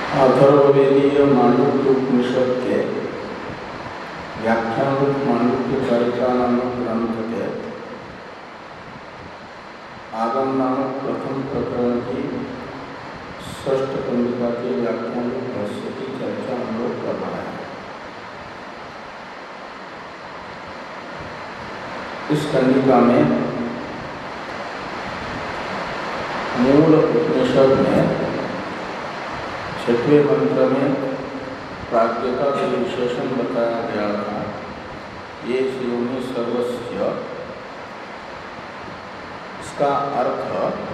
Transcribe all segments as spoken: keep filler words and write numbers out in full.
अथर्ववेदीय मांडुक्य उपनिषद के व्याख्यान रूप मांडुक्य चरित्र नामक ग्रंथ के आगम नामक प्रथम प्रकरण की षष्ठ कंडिका के व्याख्यान रूप भाष्य की चर्चा हम लोग कर रहे हैं। इस कंडिका में मूल उपनिषद में छठवें मंत्र में प्राज्ञता के विशेषण बताया गया था। ये शिवनी सर्वस्य, इसका अर्थ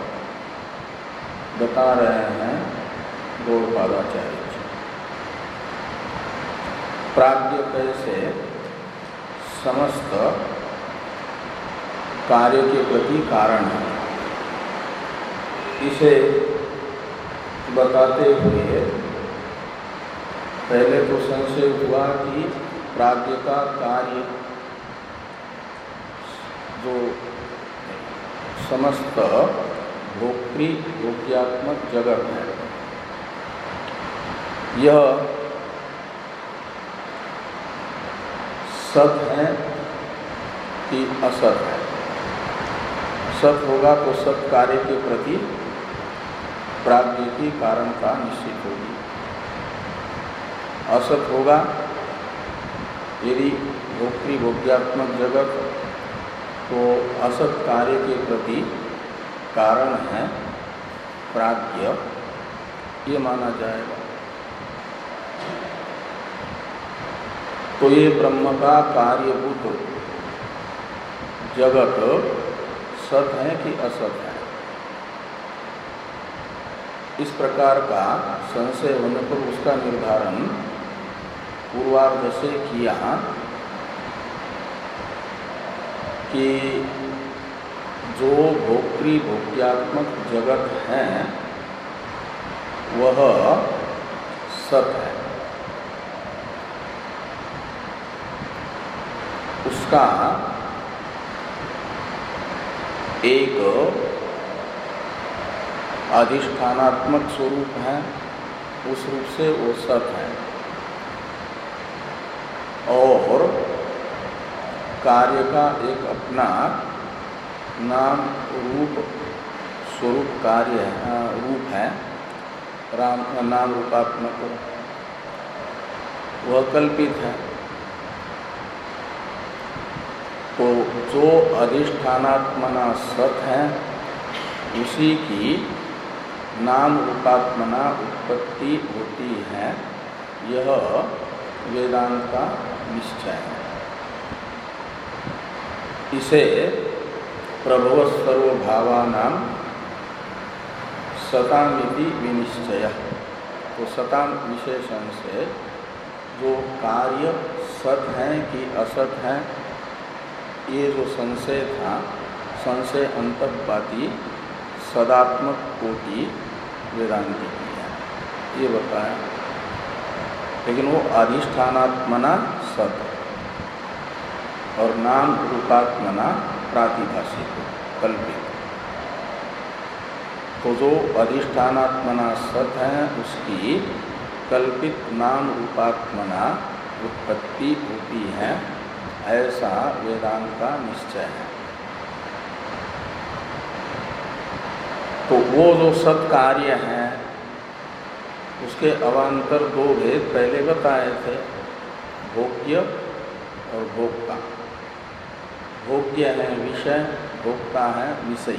बता रहे हैं गौड़पादाचार्य जी। प्राज्ञता से समस्त कार्य के प्रति कारण है, इसे बताते हुए पहले तो संशय हुआ कि प्राज्ञ का कार्य जो समस्त भोक्तृ भोग्यात्मक जगत है, यह सत है कि असत है। सत होगा तो सत कार्य के प्रति प्राज्ञ की कारणता निश्चित होगी। असत होगा यदि भोक्तृ भोग्यात्मक जगत, तो असत कार्य के प्रति कारण है प्राज्ञ, ये माना जाएगा। तो ये ब्रह्म का कार्यभूत जगत सत है कि असत है, इस प्रकार का संशय होने पर उसका निर्धारण पूर्वार्ध से किया कि जो भोक्तृ भोग्यात्मक जगत है वह सत है। उसका एक अधिष्ठानात्मक स्वरूप है, उस रूप से वो सत है, और कार्य का एक अपना नाम रूप स्वरूप कार्य है, रूप है, राम नाम रूपात्मक, वह कल्पित है। तो जो अधिष्ठानात्मना सत है उसी की नाम रूपात्मना उत्पत्ति होती है, यह वेदांत का निश्चय है। इसे प्रभव सर्वभावानां सतामिति विनिश्चय, तो सताम विशेषण से जो कार्य सत है कि असत है, ये जो संशय था, संशय अंतर्पाती सदात्मक कोटि वेदांति की है, ये बताया। लेकिन वो अधिष्ठानात्मना सत और नाम रूपात्मना प्रातिभाषिक कल्पित। तो जो अधिष्ठानात्मना सत है उसकी कल्पित नाम रूपात्मना उत्पत्ति होती है, ऐसा वेदांत का निश्चय है। तो वो जो सत कार्य है उसके अवान्तर दो भेद पहले बताए थे, भोग्य और भोक्ता। भोग्य है विषय, भोक्ता है विषयी।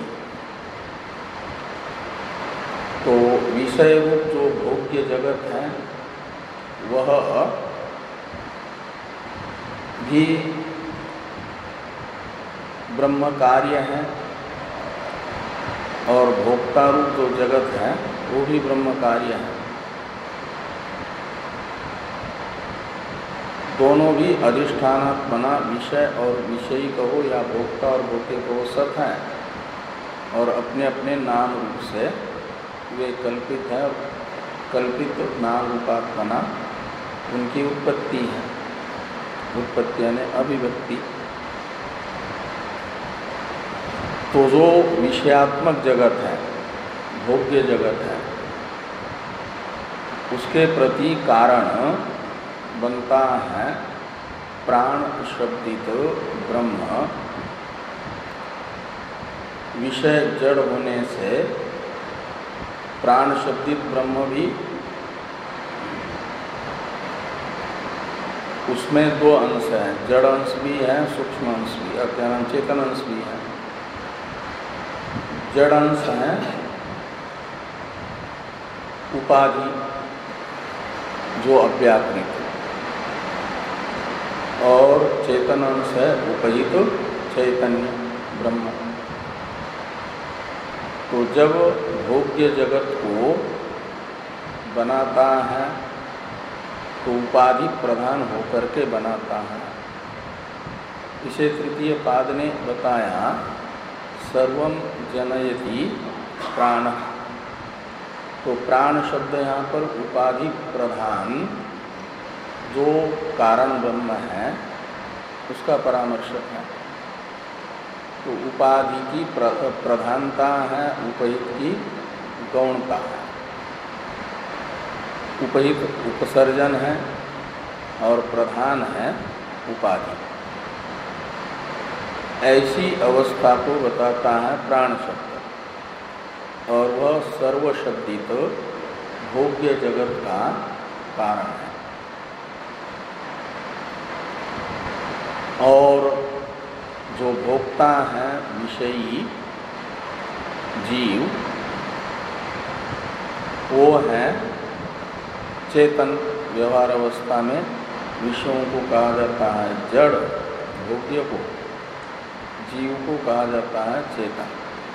तो विषय रूप जो भोग्य जगत है वह भी ब्रह्म कार्य है, और भोक्ता रूप जो जगत है वो भी ब्रह्म कार्य है। दोनों भी अधिष्ठानात्मना विषय और विषयी कहो या भोक्ता और भोग्य कहो सत है, और अपने अपने नाम रूप से वे कल्पित है, और कल्पित नाम रूपात्मना उनकी उत्पत्ति है। उत्पत्ति यानी अभिव्यक्ति। तो जो विषयात्मक जगत है, भोग्य जगत है, उसके प्रति कारण बनता है प्राण शब्दित ब्रह्म। विषय जड़ होने से प्राण शब्दित ब्रह्म भी, उसमें दो अंश हैं, जड़ अंश भी है, सूक्ष्म अंश भी, अज्ञान चेतन अंश भी है। जड़ अंश है उपाधि जो अव्याकृत, और चेतन अंश है उपहित चैतन्य ब्रह्म। तो जब भोग्य जगत को बनाता है तो उपाधि प्रधान होकर के बनाता है। इसे तृतीय पाद ने बताया सर्वम जनयति प्राण। तो प्राण शब्द यहाँ पर उपाधि प्रधान जो कारण ब्रह्म है उसका परामर्शक है। तो उपाधि की प्रधानता है, उपहित की गौणता है। उपहित उपसर्जन है और प्रधान है उपाधि। ऐसी अवस्था को बताता है प्राण शब्द, और वह सर्वशब्दित भोग्य जगत का कारण है। और जो भोक्ता है विषयी जीव, वो है चेतन। व्यवहार अवस्था में विषयों को कहा जाता है जड़, भोग्य को, जीव को कहा जाता है चेतन।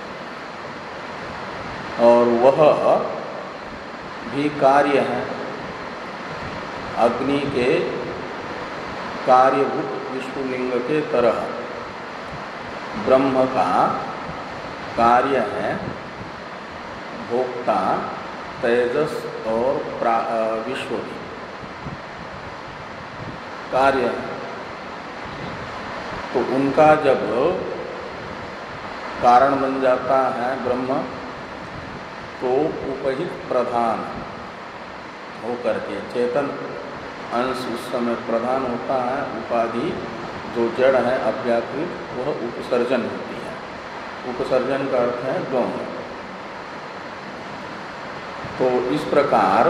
और वह भी कार्य है, अग्नि के कार्यभूत विष्णुलिंग के तरह ब्रह्म का कार्य है भोक्ता तेजस और विश्व कार्य है। तो उनका जब कारण बन जाता है ब्रह्म, तो उपहित प्रधान होकर के चेतन अंश उस समय प्रधान होता है। उपाधि जो जड़ है अव्याकृत, वह उपसर्जन होती है। उपसर्जन का अर्थ है गौण। तो इस प्रकार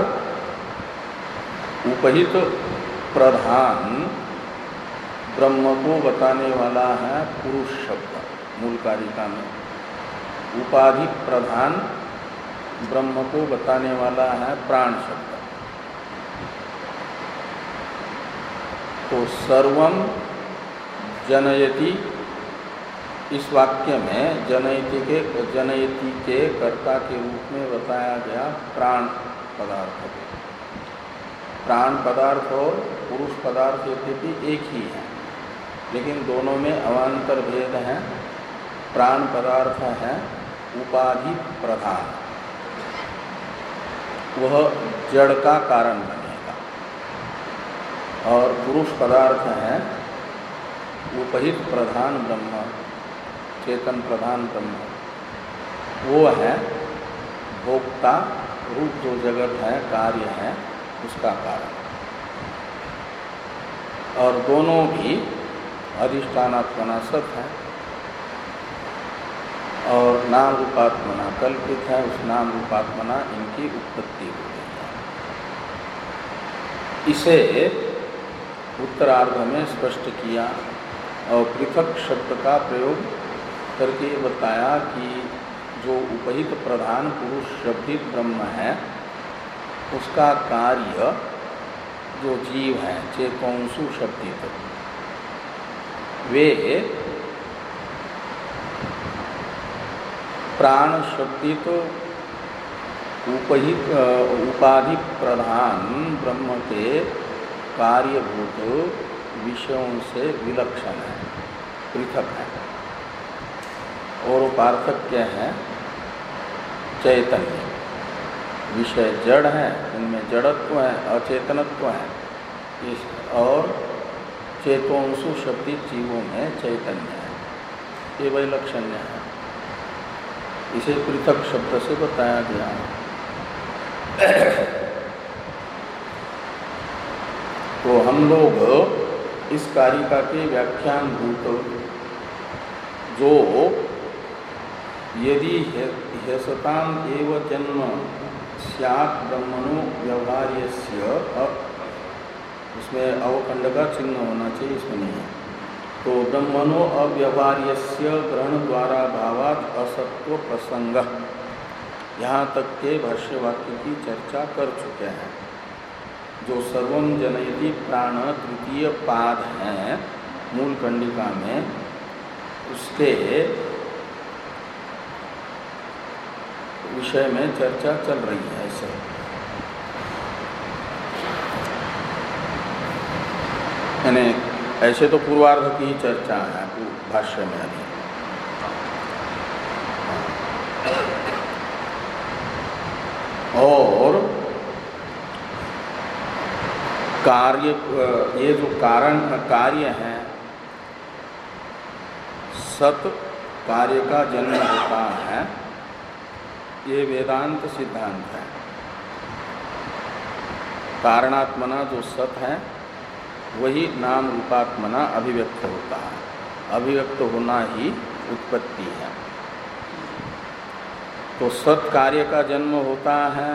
उपहित प्रधान ब्रह्म को बताने वाला है पुरुष शब्द मूल कारिका में। उपाधि प्रधान ब्रह्म को बताने वाला है प्राण शब्द। तो सर्वम जनयति, इस वाक्य में जनयति के जनयति के कर्ता के रूप में बताया गया प्राण पदार्थ। प्राण पदार्थ और पुरुष पदार्थ यद्यपि एक ही है, लेकिन दोनों में अवान्तर भेद है। प्राण पदार्थ है उपाधि प्रधान, वह जड़ का कारण बनेगा, और पुरुष पदार्थ है उपहित प्रधान ब्रह्म, चेतन प्रधान ब्रह्म, वो है भोक्ता रूप जो जगत है, कार्य है, उसका कारण। और दोनों भी अधिष्ठानात्मना सत है और नाम रूपात्मना कल्पित है। उस नाम रूपात्मना इनकी उत्पत्ति होती है। इसे उत्तरार्ध में स्पष्ट किया और पृथक शब्द का प्रयोग करके बताया कि जो उपहित प्रधान पुरुष शब्दित ब्रह्म है, उसका कार्य जो जीव है चेतोंसु शब्दित, वे प्राण शब्दित उपहित उपाधि प्रधान ब्रह्म के कार्यभूत विषयों से विलक्षण है, पृथक है। और पार्थक्य है चैतन्य। विषय जड़ है, इनमें जड़त्व है, अचेतनत्व है, इस और चेतोंसु शब्दित जीवों में चैतन्य है, ये वैलक्षण्य है। इसे पृथक शब्द से बताया गया। तो हम लोग इस कारिका के व्याख्यान भूत जो यदि ह्यसताम एव जन्म स्यात् ब्रह्मणो व्यवहार्यस्य, उसमें अवखंड का चिन्ह होना चाहिए, इसमें नहीं है। तो ब्रह्मणो अव्यवहार्यस्य ग्रहण द्वारा भावात् असत्व प्रसंग, यहाँ तक के भाष्य वाक्य की चर्चा कर चुके हैं। जो सर्वम जनयति प्राण तृतीय पाद हैं मूल कंडिका में, उसके विषय में चर्चा चल रही है। ऐसे यानी ऐसे तो पूर्वार्ध की ही चर्चा है भाष्य में अभी। और कार्य, ये जो कारण कार्य है, सत कार्य का जन्म होता है, ये वेदांत सिद्धांत है। कारणात्मना जो सत है वही नाम रूपात्मना अभिव्यक्त होता है। अभिव्यक्त होना ही उत्पत्ति है। तो सत कार्य का जन्म होता है,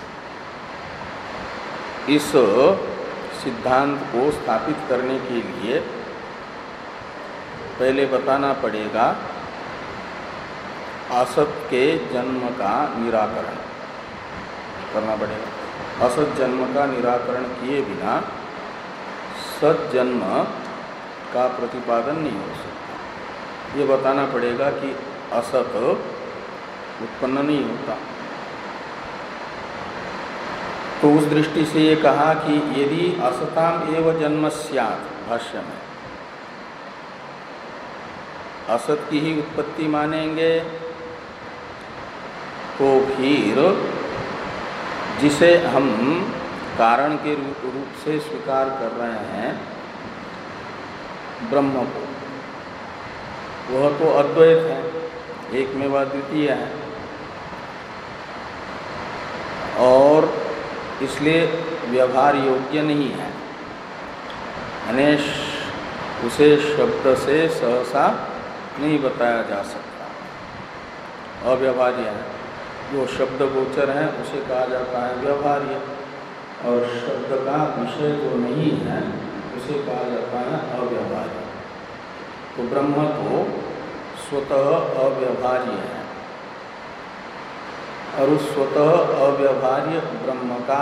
इस सिद्धांत को स्थापित करने के लिए पहले बताना पड़ेगा असत के जन्म का निराकरण करना पड़ेगा। असत जन्म का निराकरण किए बिना सत जन्म का प्रतिपादन नहीं हो सकता। ये बताना पड़ेगा कि असत उत्पन्न नहीं होता। तो उस दृष्टि से ये कहा कि यदि असताम एव जन्म स्यात्, भाष्य में असत की ही उत्पत्ति मानेंगे तो फिर जिसे हम कारण के रूप से स्वीकार कर रहे हैं ब्रह्म को, वह तो अद्वैत है, एक में वह द्वितीय है, और इसलिए व्यवहार योग्य नहीं है। यानी उसे शब्द से सहसा नहीं बताया जा सकता, अव्यवहार्य है। जो शब्द गोचर है उसे कहा जाता है व्यवहार्य, और शब्द का विषय जो नहीं है उसे कहा जाता है अव्यवहार्य। तो ब्रह्म तो स्वतः अव्यवहार्य है, और उस स्वतः अव्यवहार्य ब्रह्म का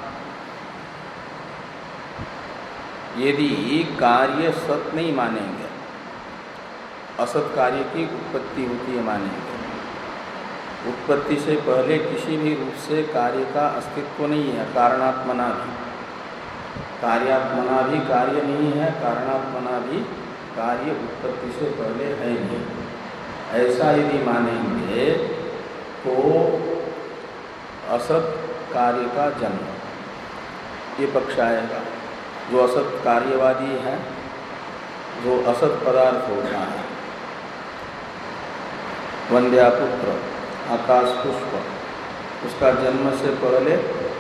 यदि कार्य सत नहीं मानेंगे, असत कार्य की उत्पत्ति होती है मानेंगे। उत्पत्ति से पहले किसी भी रूप से कार्य का अस्तित्व नहीं है। कारणात्मना भी, कार्यात्मना भी कार्य नहीं है, कारणात्मना भी कार्य उत्पत्ति से पहले है नहीं। ऐसा यदि मानेंगे तो असत कार्य का जन्म, ये पक्ष आएगा। जो असत कार्यवादी है, जो असत पदार्थ होता है, वंद्यापुत्र, आकाश पुष्प, उसका जन्म से पहले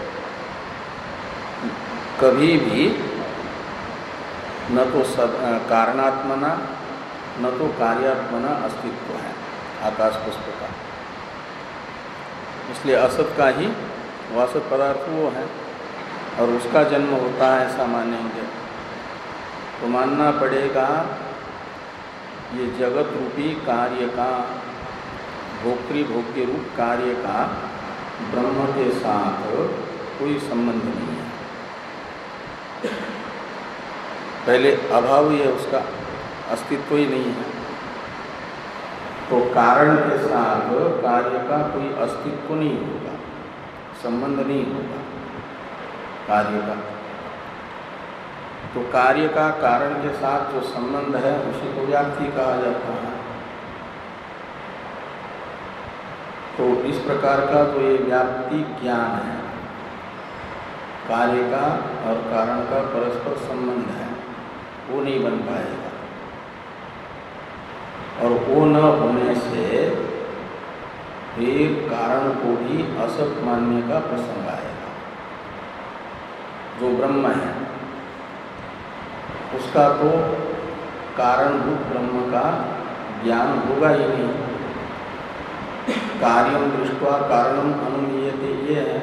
कभी भी न तो सब कारणात्मना न तो कार्यात्मना अस्तित्व है आकाश पुष्प का। इसलिए असत का ही वो असत पदार्थ वो है, और उसका जन्म होता है ऐसा मानेंगे तो मानना पड़ेगा ये जगत रूपी कार्य का, भोक्तृभोग्य रूप कार्य का ब्रह्म के साथ कोई संबंध नहीं है। पहले अभाव ही है, उसका अस्तित्व ही नहीं है। तो कारण के साथ कार्य का कोई अस्तित्व नहीं होगा, संबंध नहीं होगा कार्य का। तो कार्य का कारण के साथ जो संबंध है उसे तो व्याप्ति कहा जाता है। तो इस प्रकार का जो ये व्याप्ति ज्ञान है, कार्य का और कारण का परस्पर संबंध है, वो नहीं बन पाएगा। और वो न होने से फिर कारण को भी असत मानने का प्रसंग आएगा। जो ब्रह्म है उसका तो कारणभूत ब्रह्म का ज्ञान होगा ही नहीं। कार्यम दृष्ट्वा कारणम अनुमीयते ये है।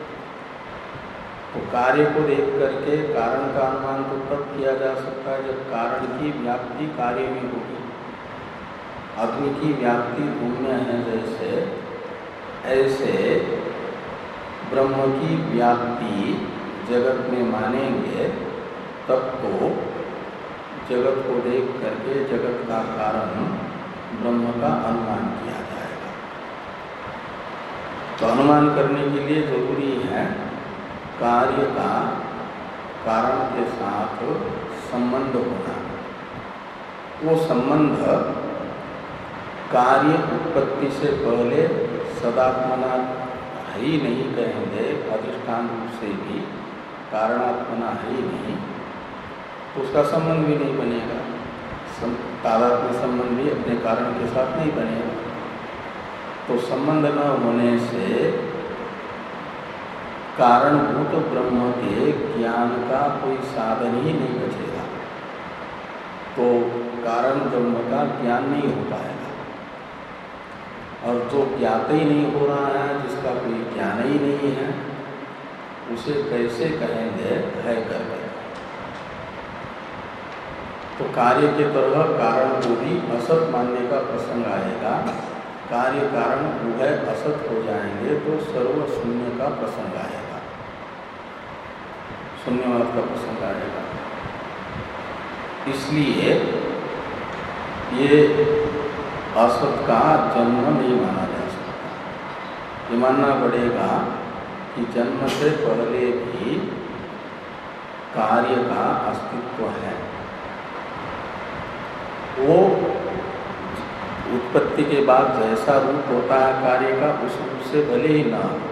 तो कार्य को देख करके कारण का अनुमान तो तब किया जा सकता है जब कारण की व्याप्ति कार्य में होगी। अग्नि की व्याप्ति धूम में है जैसे, ऐसे ब्रह्म की व्याप्ति जगत में मानेंगे तब तो जगत को देख करके जगत का कारण ब्रह्म का अनुमान किया जाएगा। तो अनुमान करने के लिए जरूरी है कार्य का कारण के साथ संबंध होना। वो संबंध कार्य उत्पत्ति से पहले सदात्मना है ही नहीं कहेंगे, अधिष्ठान रूप से भी कारणात्मना है ही नहीं, तो उसका संबंध भी नहीं बनेगा। तादात्म्य संबंध भी अपने कारण के साथ नहीं बनेगा। तो संबंध न होने से कारणभूत ब्रह्म के ज्ञान का कोई साधन ही नहीं बचेगा। तो कारण ब्रह्म का ज्ञान नहीं हो पाएगा। और जो ज्ञात ही नहीं हो रहा है, जिसका कोई ज्ञान ही नहीं है, उसे कैसे कहेंगे है करके। तो कार्य के तरह कारण को भी असत मानने का प्रसंग आएगा। कार्य कारण उभय असत हो जाएंगे तो सर्व शून्य का प्रसंग आएगा, शून्यवाद का प्रसंग आएगा। इसलिए ये असत का जन्म नहीं माना जा सकता। ये मानना पड़ेगा कि जन्म से पहले भी कार्य का अस्तित्व है। वो उत्पत्ति के बाद जैसा रूप होता है कार्य का, उस रूप से भले ही ना हो,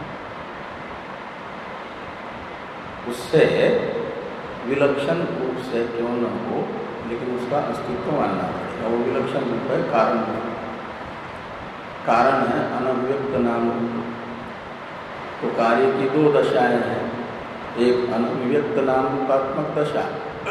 उससे विलक्षण रूप से क्यों न हो, लेकिन उसका अस्तित्व मानना पड़ेगा। वो विलक्षण रूप है कारण रूप। कारण है अनभिव्यक्त नाम रूप। तो कार्य की दो दशाएं हैं, एक अनभिव्यक्त नाम रूपात्मक दशा,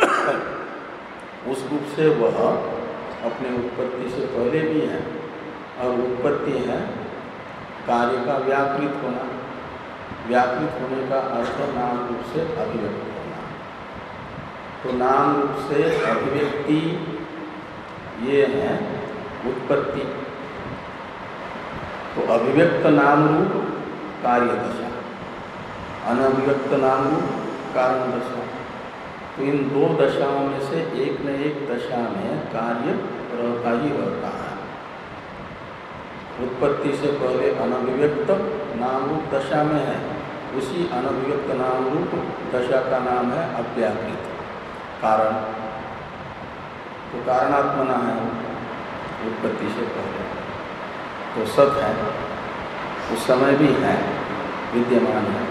उस रूप से वह अपने उत्पत्ति से पहले भी है, और उत्पत्ति है कार्य का व्यापृत होना। व्यापृत होने का अर्थ नाम रूप से अभिव्यक्त होना। तो नाम रूप से अभिव्यक्ति ये है उत्पत्ति। तो अभिव्यक्त नाम रूप कार्य दशा, अनभिव्यक्त नाम रूप कारण दशा। तो इन दो दशाओं में से एक न एक दशा में कार्य रहता ही रहता है। उत्पत्ति से पहले अनभिव्यक्त नाम रूप दशा में है, उसी अनभिव्यक्त नाम रूप दशा का नाम है अव्याकृत कारण। तो कारणात्मना है उत्पत्ति से पहले, तो सत है, उस समय भी है, विद्यमान है।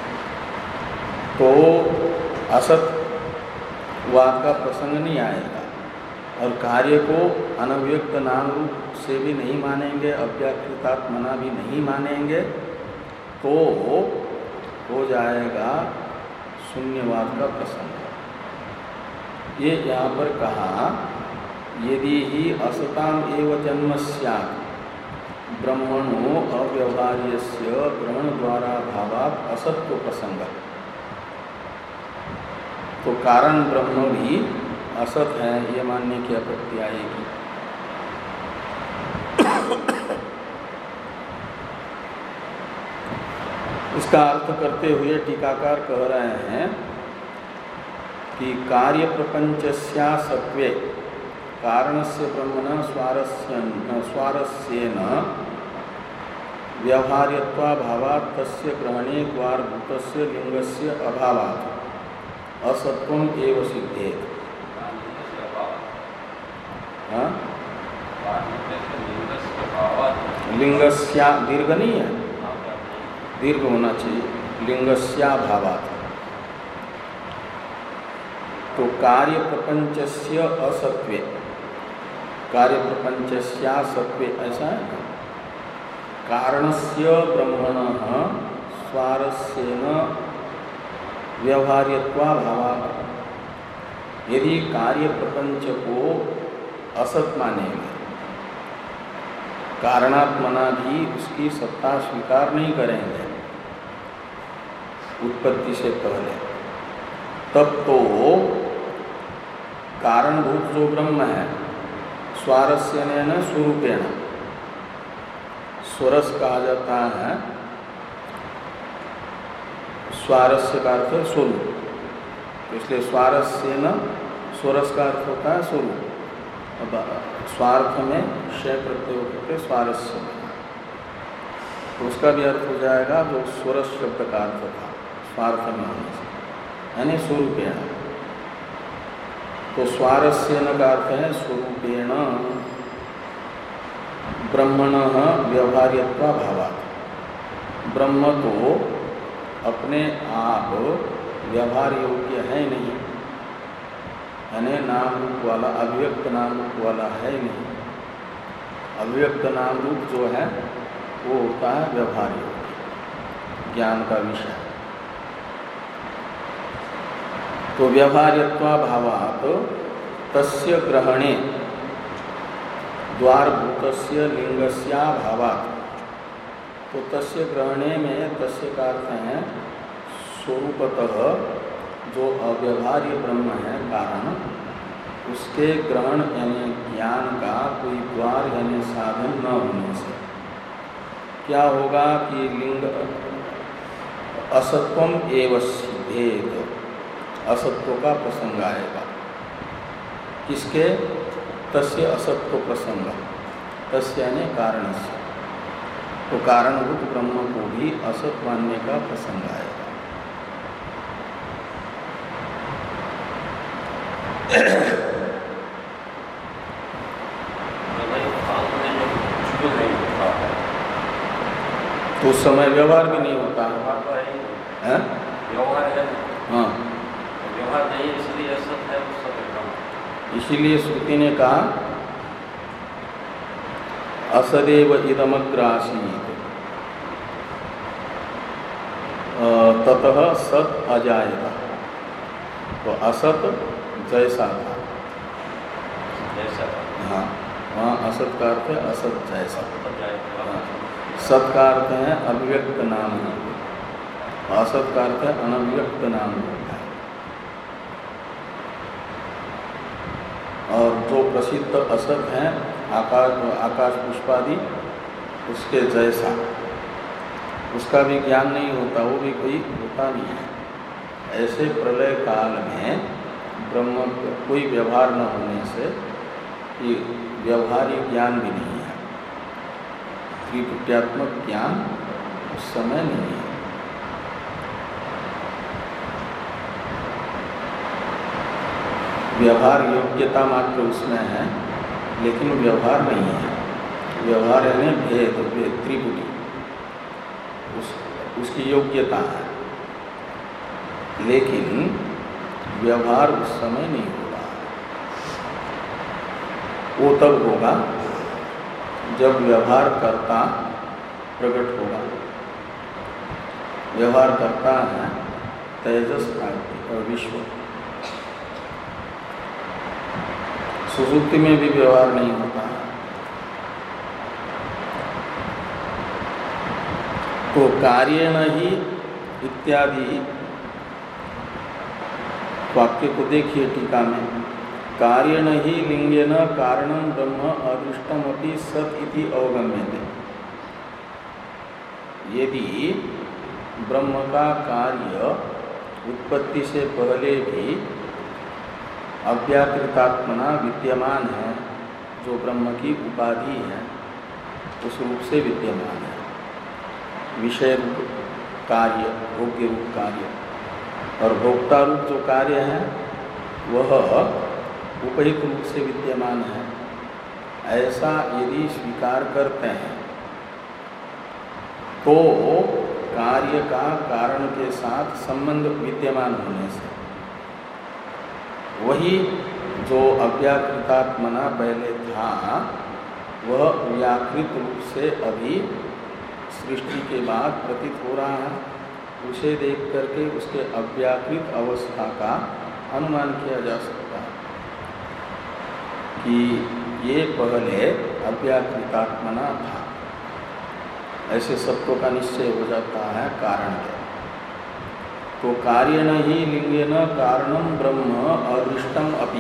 तो असत वाद का प्रसंग नहीं आएगा। और कार्य को अनव्यक्त नाम रूप से भी नहीं मानेंगे, अव्याकृतात्मना भी नहीं मानेंगे, तो हो जाएगा शून्यवाद का प्रसंग। ये यहाँ पर कहा, यदि ही असताम एव जन्म स्यात् ब्रह्मणो अव्यवहार्यस्य ग्रहण द्वारा भावात् असत्व प्रसंग। तो कारण ब्रह्म भी असत है, ये मानने की आपत्ति आएगी। इसका अर्थ करते हुए टीकाकार कह रहे हैं कि कार्य प्रपंचस्या सत्वे कारणस्य ब्रह्मण स्वारस्यन स्वारस्येन व्यवहार्यत्वाभावात् तस्य ग्रहणे द्वारभूतस्य लिंगस्य अभावात् असत्वम एव सिद्धेत। हाँ? लिंगस्या दीर्घ नहीं है, दीर्घ होना चाहिए, लिंगस्या भावात्। तो कार्य प्रपंचस्य असत्वे, कार्य प्रपंचस्या सत्वे ऐसा है। कारणस्य ब्रह्मणः स्वारस्येन व्यवहार्यत्वाभावात्, यदि कार्य प्रपंच को असत मानेंगे, कारणात्मना भी उसकी सत्ता स्वीकार नहीं करेंगे उत्पत्ति से पहले, तब तो कारणभूत जो ब्रह्म है स्वारस्यनेन स्वरूपेण, स्वरस कहा जाता है, स्वारस्य का अर्थ है स्वरूप, इसलिए स्वारस्येन स्वरस का अर्थ होता है स्वरूप। अब स्वार्थ में शय प्रत्यय होते स्वारस्य, तो उसका भी अर्थ हो जाएगा जो स्वरस शब्द का अर्थ था स्वार्थ में होने से, यानी स्वरूपेण। तो स्वारस्येन का अर्थ है स्वरूपेण ब्रह्मणः व्यवहार्यत्वाभावात्, ब्रह्म तो अपने आप व्यवहार योग्य है नहीं, यानी नाम रूप वाला, अव्यक्त नाम रूप वाला है नहीं। अव्यक्त नाम रूप जो है वो होता है व्यवहार योग्य, ज्ञान का विषय। तो व्यवहार्यत्वाभावात् तस्य ग्रहणे द्वारभूतस्य लिंगस्याभावात्, तो तस्य ग्रहणे में तस्य का अर्थ है स्वरूपतः जो अव्यवहार्य ब्रह्म है कारण, उसके ग्रहण यानी ज्ञान का कोई द्वार यानी साधन न होने से क्या होगा कि लिंग असत्वम एव सिद्धेत, असत्व का प्रसंग आएगा। किसके? तस्य असत्व प्रसंग, तस्य यानी कारण से, तो कारणभूत ब्रह्म को भी असत मानने का प्रसंग आएगा। तो उस समय व्यवहार भी नहीं होता है, व्यवहार है, हाँ व्यवहार नहीं, इसलिए असत है, इसीलिए श्रुति ने कहा असदेव इदमग्रासीत् ततः सत अजायता, तो असत जैसा था, जैसा, हाँ वहाँ असत का अर्थ है असत जैसा, हाँ। सत का अर्थ है अभिव्यक्त नाम, असत का अर्थ है अनभिव्यक्त नाम। और जो प्रसिद्ध असत हैं आकाश आकाश पुष्पादि, उसके जैसा, उसका भी ज्ञान नहीं होता, वो भी कोई होता नहीं है। ऐसे प्रलय काल में ब्रह्म कोई व्यवहार न होने से ये व्यवहारिक ज्ञान भी नहीं है, त्रिपुट्यात्मक ज्ञान उस समय नहीं है। व्यवहार योग्यता मात्र उसमें है, लेकिन व्यवहार नहीं है। व्यवहार यानी भेद, भेद त्रिपुटी, उस उसकी योग्यता है, लेकिन व्यवहार उस समय नहीं होगा। वो तब होगा जब व्यवहार करता प्रकट होगा। व्यवहार करता है तेजस और विश्व। सुषुप्ति में भी व्यवहार नहीं होता है। तो कार्येण ही इत्यादि वाक्य को देखिए टीका में, कार्येण ही लिंगेन कारणं ब्रह्म अदृष्टमपि सत् इति अवगम्यते। यदि ब्रह्म का कार्य उत्पत्ति से पहले भी अव्याकृतात्मना विद्यमान है, जो ब्रह्म की उपाधि है उस रूप से विद्यमान है, विषय रूप कार्य, भोग्य रूप कार्य, और भोक्ता रूप जो कार्य है वह उपहित रूप से विद्यमान है। ऐसा यदि स्वीकार करते हैं तो कार्य का कारण के साथ संबंध विद्यमान होने से वही जो अव्याकृतात्मना पहले था वह व्याकृत रूप से अभी सृष्टि के बाद प्रतीत हो रहा है। उसे देख करके उसके अव्याकृत अवस्था का अनुमान किया जा सकता है। कि ये पहले अव्याकृतात्मना था, ऐसे सत्व का निश्चय हो जाता है कारण के। तो कार्य न ही लिंगेन कारणम ब्रह्म अदृष्टम अपि,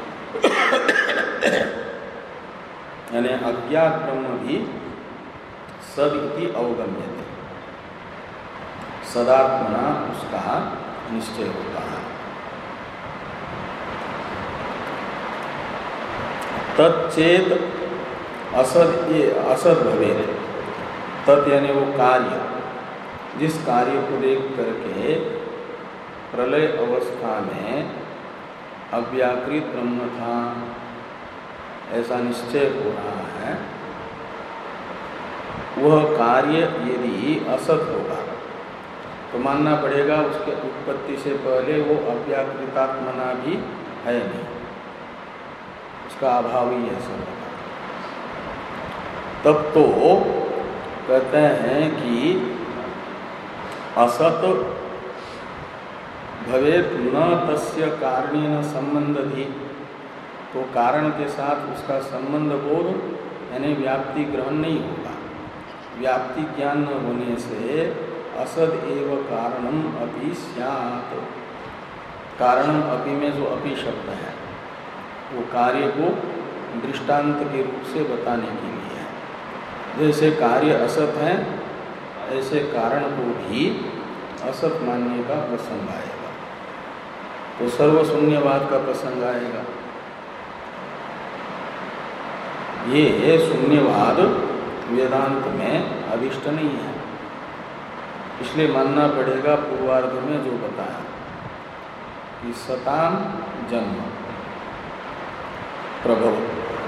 यानी अज्ञात ब्रह्म भी सद इति अवगम्यते, सदात्मना उसका निश्चय होता है। तच्चेत असद ये असद भवेत्, तत् यानी वो कार्य, जिस कार्य को देख करके प्रलय अवस्था में अव्याकृत ब्रह्म था ऐसा निश्चय हो रहा है, वह कार्य यदि असत होगा तो मानना पड़ेगा उसके उत्पत्ति से पहले वो अव्याकृतात्मना भी है नहीं, उसका अभाव ही ऐसा होगा। तब तो कहते हैं कि असत भवेत न तस्य कारणेन संबंधधि, तो कारण के साथ उसका संबंध बोध यानी व्याप्ति ग्रहण नहीं होगा। व्याप्ति ज्ञान न होने से असद एव कारणम अपि स्यात्, कारणम अपि में जो अपि शब्द है वो कार्य को दृष्टांत के रूप से बताने के लिए है। जैसे कार्य असत है ऐसे कारण को भी असत मानने का प्रसंग आएगा, तो सर्वशून्यवाद का प्रसंग आएगा। ये शून्यवाद वेदांत में अभिष्ट नहीं है, इसलिए मानना पड़ेगा पूर्वार्ध में जो बताया कि सताम जन्म प्रभव।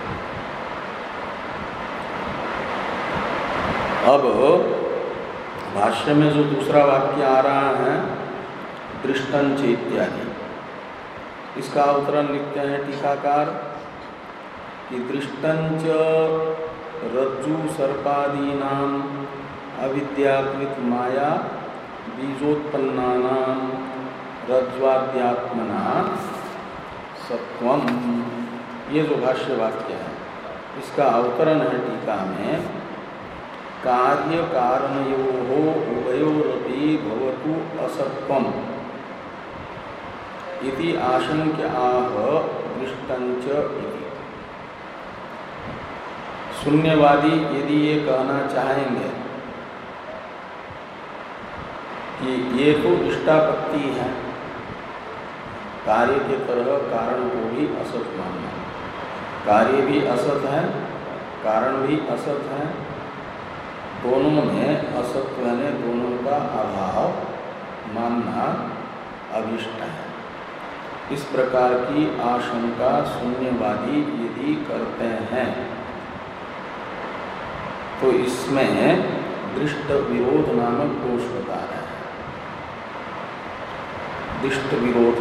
अब भाष्य में जो दूसरा वाक्य आ रहा है दृष्टंच इत्यादि, इसका अवतरण लिखते हैं टीकाकार कि दृष्टंच रज्जु सर्पादीनाम अविद्याकृत माया बीजोत्पन्नानाम रज्ज्वाद्यात्मना सत्वम, ये जो भाष्य वाक्य है इसका अवतरण है टीका में, कार्य कारणयोः उभयोरपि भवतु असत्वम इति आशंक्य आह दृष्टंच इति। शून्यवादी यदि ये कहना चाहेंगे कि ये तो इष्टापत्ति है, कार्य के तरह कारण को भी असत मानना, कार्य भी असत है कारण भी असत है, दोनों में असत्व ने दोनों का अभाव मानना अभिष्ट है। इस प्रकार की आशंका शून्यवादी यदि करते हैं तो इसमें दृष्ट विरोध नामक दोष बता रहे हैं। दृष्ट विरोध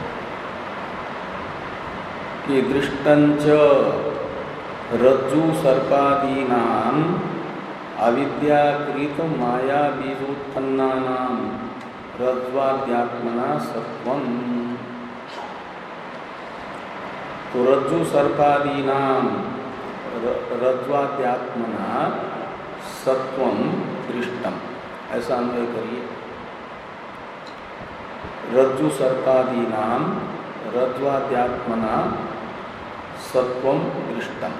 कि दृष्टंच रज्जु सर्पादीनाम अविद्याकृत माया बीजोत्पन्नानाम रज्ज्वाद्यात्मना सत्वम। तो रज्जु सर्पादीनाम रज्ज्वाद्यात्मना सत्वम दृष्टम, ऐसा अन्वय करिए। रज्जु सर्पादीनाम रज्ज्वाद्यात्मना सत्वम दृष्टम,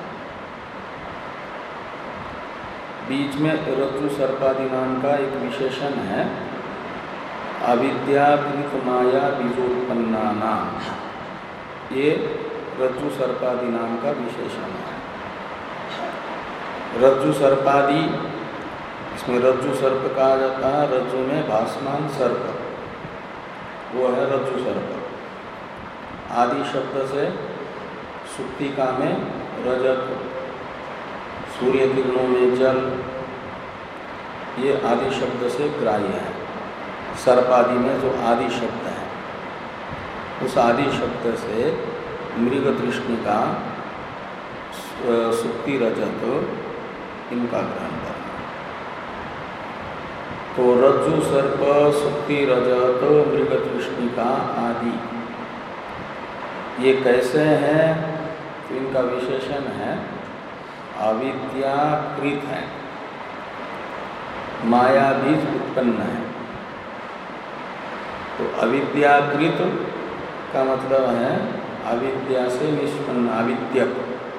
बीच में रज्जु सर्पादि नाम का एक विशेषण है अविद्याकृत माया बीजोत्पन्ना नाम, ये रज्जु सर्पादि नाम का विशेषण है। रज्जु सर्पादि, इसमें रज्जु सर्प कहा जाता है, रज्जु में भासमान सर्प वो है रज्जु सर्प। आदि शब्द से सुप्तिका में रजत, सूर्य किरणों में जल, ये आदि शब्द से ग्राह्य है। सर्पादि में जो आदि शब्द है उस आदि शब्द से मृग तृष्णिका सुक्ति रजत इनका ग्रहण करना। तो रज्जु सर्प सुक्ति रजत मृग तृष्णिका आदि ये कैसे हैं तो इनका विशेषण है अविद्याकृत है, माया बीज उत्पन्न है। तो अविद्याकृत का मतलब है अविद्या से निष्पन्न, अविद्यक।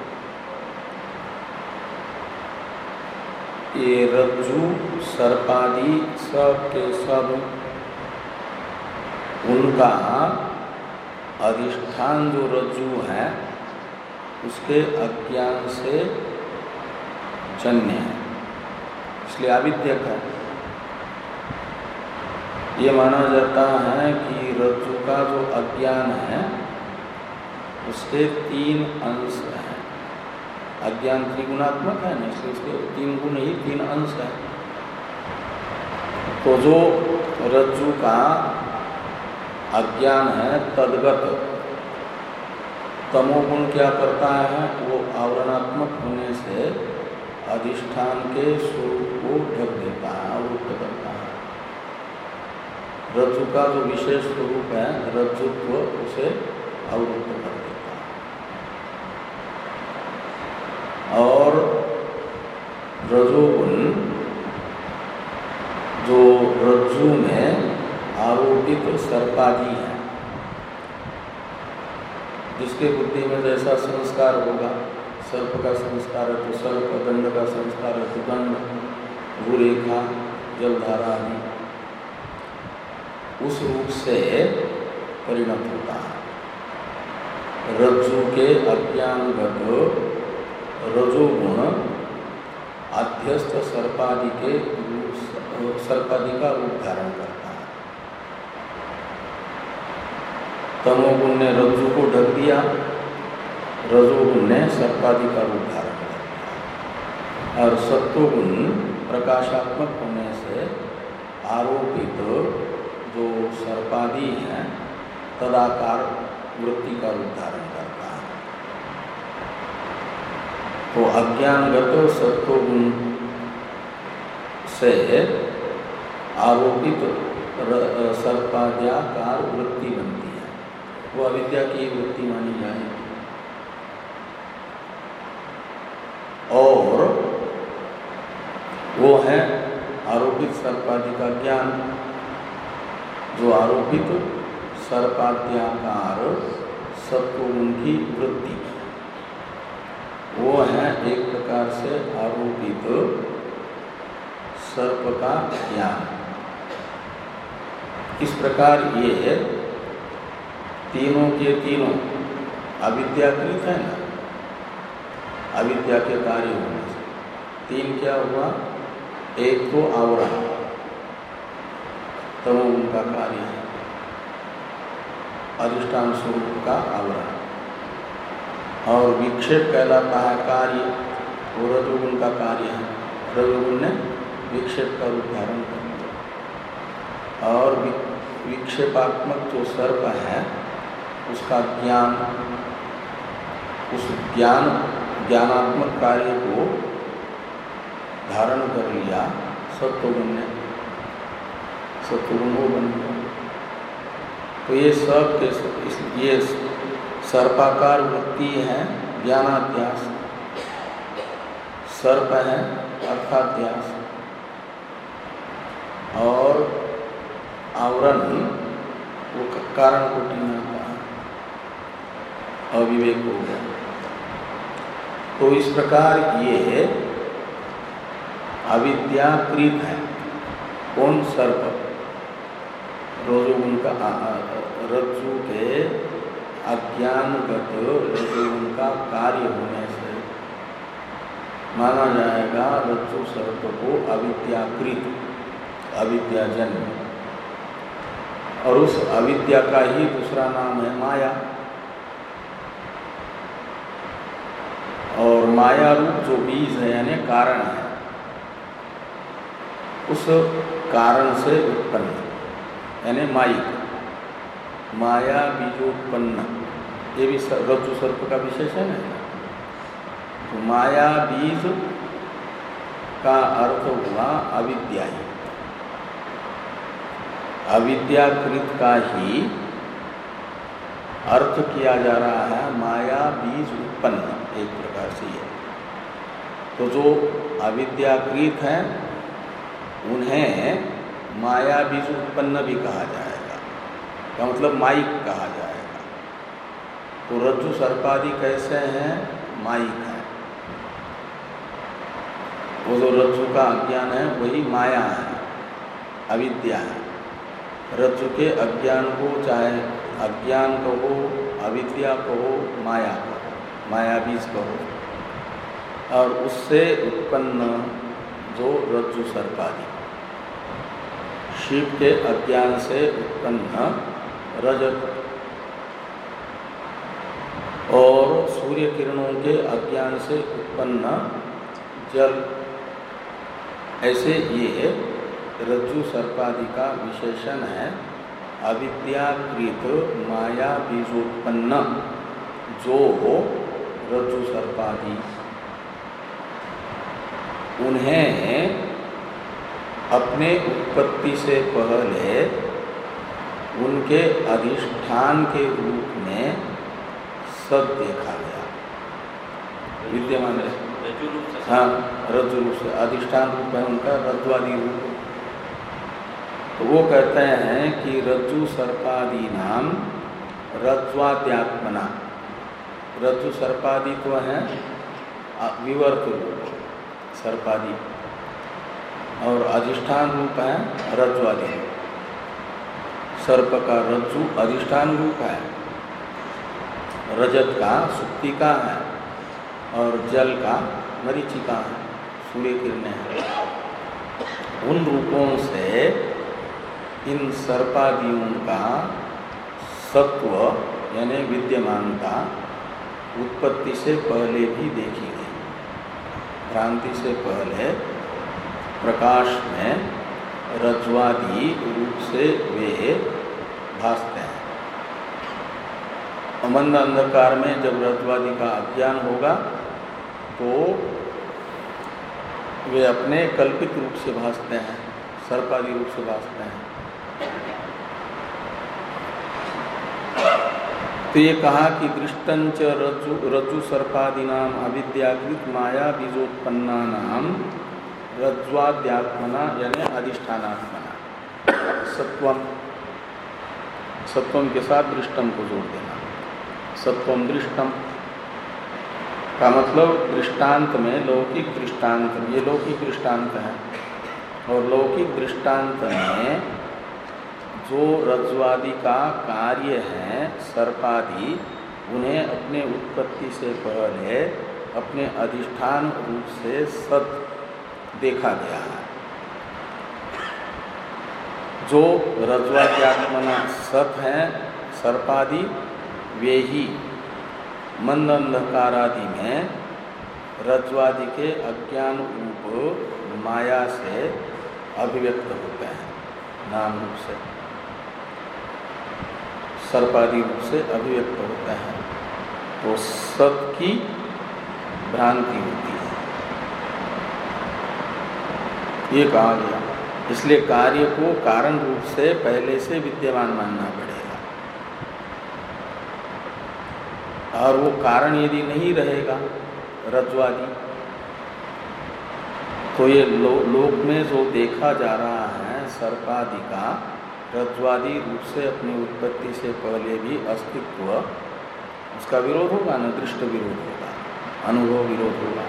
ये रज्जु सर्पादि सब के सब उनका अधिष्ठान जो रज्जु है उसके अज्ञान से जन्य है, इसलिए अविद्यक है। ये माना जाता है कि रज्जु का जो अज्ञान है उसके तीन अंश हैं। अज्ञान त्रिगुणात्मक है ना, इसलिए उसके तीन गुण ही तीन अंश है। तो जो रज्जु का अज्ञान है तद्गत तमोगुण क्या करता है, वो आवरणात्मक होने से अधिष्ठान के स्वरूप को ढक देता है, आवृत्त करता है। रज्जु का जो विशेष स्वरूप है रज्जुत्व उसे आवृत्त कर देता है। और रजोगुण जो रज्जु में आरोपित सर्पादि है, जिसके बुद्धि में जैसा संस्कार होगा, सर्प का संस्कार है तो सर्प, दंड का संस्कार है तो दंड, भूरेखा, जलधारा आदि, उस रूप से परिणत होता है। रज्जु के अज्ञानगत रजोगुण अध्यस्त सर्पादि के सर्पादि का रूप धारण करता है। तमोगुण ने रज्जु को ढक दिया, रजोगुण ने सर्पादि का रूप धारण किया। और सत्वगुण प्रकाशात्मक होने से आरोपित जो सर्पादि हैं तदाकार वृत्ति का रूप धारण करता है। तो अज्ञानगत सत्वगुण से आरोपित सर्पाद्याकार वृत्ति बनती है, वो अविद्या की वृत्ति मानी जाएगी। और वो है आरोपित सर्पादि का ज्ञान, जो आरोपित सर्पाद्याकार सत्वगुण की वृत्ति, वो है एक प्रकार से आरोपित सर्प का ज्ञान। इस प्रकार ये तीनों के तीनों अविद्याकृत है ना, अविद्या के कार्य होने से तीन क्या हुआ, एक तो आवरण, तमो उनका कार्य है, अधिष्ठान स्वरूप का आवरण, और विक्षेप कहलाता है कार्य, वो रजोगुण का कार्य है। रजोगुण ने विक्षेप का रूप धारण कर दिया। और विक्षेपात्मक जो सर्प है उसका ज्ञान, उस ज्ञान ज्ञानात्मक कार्य को धारण कर लिया सत्वगुण ने, सत्वगुण वो बन गया। तो ये सब के ये सर्पाकार वृत्ति है ज्ञानाध्यास, सर्प है अर्थाध्यास, और आवरण वो कारण कोटि में आता है, अविवेक हो गया। तो इस प्रकार ये अविद्याकृत है। कौन सर्प? रजोगुण का रज्जु के अज्ञानगत रजोगुण का कार्य होने से माना जाएगा रज्जु सर्प को अविद्याकृत, अविद्याजन्य। और उस अविद्या का ही दूसरा नाम है माया। और माया रूप जो बीज है यानी कारण है, उस कारण से उत्पन्न यानी मायिक, माया बीजोत्पन्न, ये भी रज्जु सर्प का विशेषण है। तो माया बीज का अर्थ हुआ अविद्या ही, अविद्याकृत का ही अर्थ किया जा रहा है माया बीज उत्पन्न, एक प्रकार से ये। तो जो अविद्याकृत हैं उन्हें माया बीज उत्पन्न भी कहा जाएगा, का मतलब माइक कहा जाएगा। तो रज्जु सर्पादि कैसे हैं? माइक है। वो जो रज्जु का अज्ञान है वही माया है, अविद्या है। रज्जु के अज्ञान को चाहे अज्ञान कहो, अविद्या कहो, माया कहो, माया बीज कहो, और उससे उत्पन्न जो रज्जु सर्पादि, शिव के अज्ञान से उत्पन्न रजत और सूर्य किरणों के अज्ञान से उत्पन्न जल, ऐसे ये रज्जु सर्पादि का विशेषण है। अविद्याकृत माया बीजोत्पन्न जो रज्जु सर्पादि, उन्हें अपने उत्पत्ति से पहले उनके अधिष्ठान के रूप में सब देखा गया, विद्यमान है। हाँ, रज्जु रूप से, अधिष्ठान रूप है उनका रज्ज्वादि रूप। तो वो कहते हैं कि रज्जु सर्पादि नाम रज्ज्वाद्यात्मना, रज्जु सर्पादि तो हैं विवर्त रूप सर्पादि, और अधिष्ठान रूप है रज्ज्वादि। सर्प का रज्जु अधिष्ठान रूप है, रजत का सुक्ति का है, और जल का मरीचिका है, सूर्य किरणें हैं। उन रूपों से इन सर्पादियों का सत्व यानी विद्यमानता उत्पत्ति से पहले भी देखी गई। भ्रांति से पहले प्रकाश में रज्ज्वादि रूप से वे भासते हैं। अमंद अंधकार में जब रज्ज्वादि का अज्ञान होगा तो वे अपने कल्पित रूप से भासते हैं, सर्पादि रूप से भासते हैं। तो ये कहा कि दृष्टंच रज्जु रज्जु सर्पादीनाम अविद्याकृत माया बीजोत्पन्ना नाम रज्ज्वाद्यात्मना यानी अधिष्ठानात्मना। सत्वम, सत्वम के साथ दृष्टम को जोड़ देना। सत्वम दृष्टम का मतलब दृष्टांत में लौकिक दृष्टांत, ये लौकिक दृष्टांत है, और लौकिक दृष्टांत में जो रज्ज्वादि का कार्य है सर्पादि, उन्हें अपने उत्पत्ति से पहले अपने अधिष्ठान रूप से सत देखा गया है। जो रज्ज्वाद्यात्मना सत हैं सर्पादि, वे ही मंद अंधकारादि में रज्ज्वादि के अज्ञान रूप माया से अभिव्यक्त होते हैं, नाम रूप से, सर्पादि रूप से अभिव्यक्त होते हैं। तो सत की भ्रांति होती है, ये कहा गया। इसलिए कार्य को कारण रूप से पहले से विद्यमान मानना पड़ेगा, और वो कारण यदि नहीं रहेगा रज्ज्वादि, तो ये लो, लोक में जो देखा जा रहा है सर्पादि का रज्ज्वादि रूप से अपनी उत्पत्ति से पहले भी अस्तित्व, उसका विरोध होगा न, दृष्ट विरोध होगा, अनुभव विरोध होगा।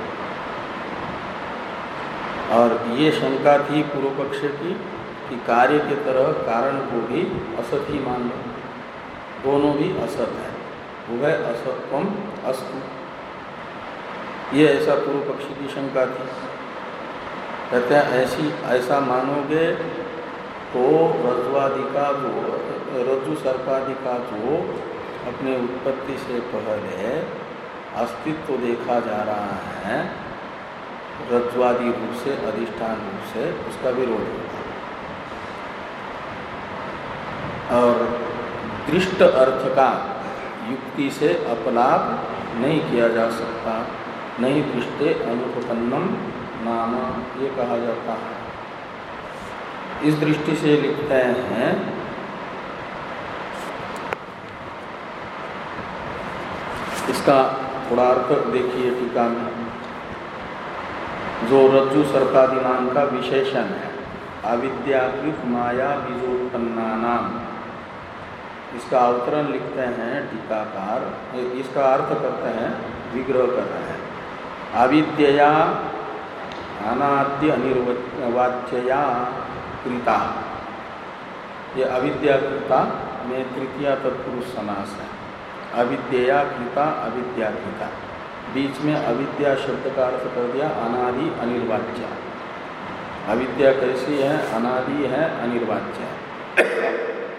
और ये शंका थी पूर्व पक्ष की कि कार्य के तरह कारण को भी असत ही मान लो, दोनों भी असत है, उभय असत्वम अस्तु, ये ऐसा पूर्व पक्षी की शंका थी। कहते हैं ऐसी ऐसा मानोगे तो रज्ज्वादि का जो रज्जु सर्पादि का जो अपने उत्पत्ति से पहले अस्तित्व देखा जा रहा है रज्ज्वादि रूप से, अधिष्ठान रूप से, उसका विरोध होगा। और दृष्ट अर्थ का युक्ति से अपलाप नहीं किया जा सकता, नहीं दृष्टे अनुपन्नम नाम, ये कहा जाता है। इस दृष्टि से लिखते हैं इसका थोड़ा अर्थ देखिए टीका में। जो रज्जु सर्पादि नाम का विशेषण है, अविद्याकृत माया बीजोत्पन्ना नाम, इसका अवतरण लिखते हैं टीकाकार, इसका अर्थ करते हैं, विग्रह कर रहे हैं। अविद्यया अनाद्य अनिर्वाच्यया कृता, ये अविद्याकृता में तृतीया तत्पुरुष समास है। अविद्यया कृता अविद्याकृता, बीच में अविद्या शब्द का अर्थ कर दिया अनादि अनिर्वाच्य। अविद्या कैसी है? अनादि है, अनिर्वाच्य है।